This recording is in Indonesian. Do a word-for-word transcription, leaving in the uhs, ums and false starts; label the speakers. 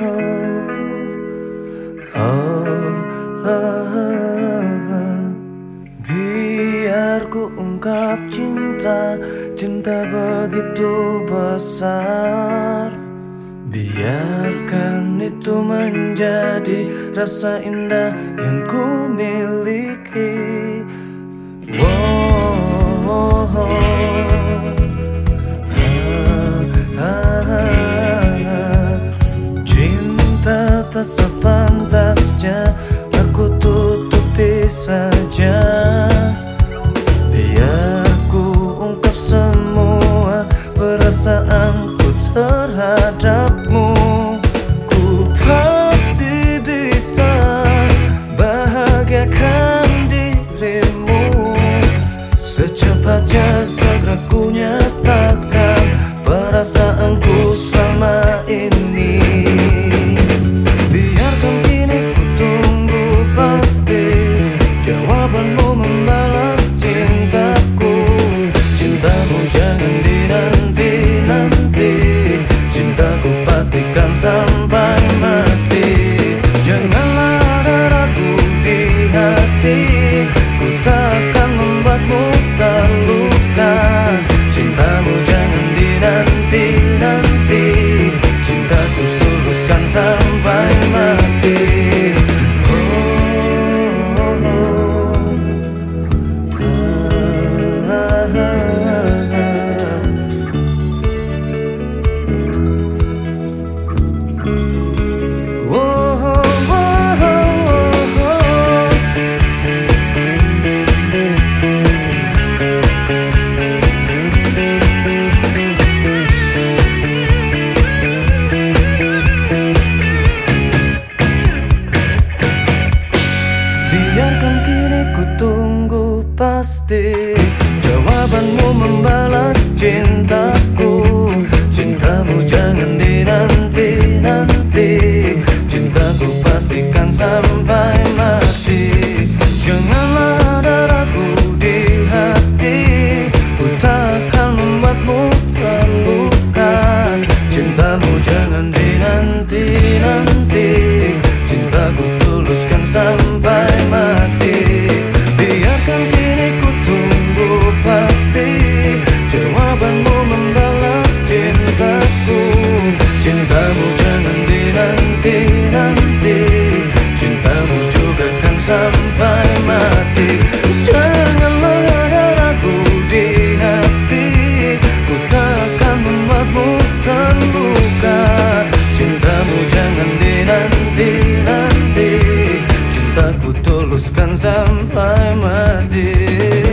Speaker 1: oh, oh. Biar ku ungkap cinta, cinta begitu besar. Biarkan itu menjadi rasa indah yang ku miliki. Wow, oh, oh. Cinta tak sepantasnya aku tutupi saja. Biar ku ungkap semua perasaanku terhadapmu. Ku pasti bisa bahagiakan dirimu. Secepatnya segera ku nyatakan perasaanku selama ini. Biarkan kini ku tunggu pasti jawabanmu membalas cintaku. Cintamu jangan dinanti-nanti, cintaku pastikan sampai mati. Janganlah ada ragu di hati, ku takkan membuatmu terluka. Cintamu jangan dinanti-nanti, cintaku tuluskan sampai mati. Biarkan kini ku tunggu pasti jawabanmu membalas cintaku. Cintamu jangan dinanti-nanti, cintaku pastikan sampai mati. Janganlah ada ragu di hati, ku takkan membuatmu terluka. Cintamu jangan dinanti-nanti, cintaku tuluskan sampai mati. Biarkan kini ku tunggu pasti jawabanmu membalas cintaku. Cintamu jangan dinanti-nanti, cintamu juga kan sampai mati. Janganlah ada ragu di hati, ku takkan membuatmu terluka. Cintamu jangan dinanti-nanti, cintaku tuluskan sampai mati.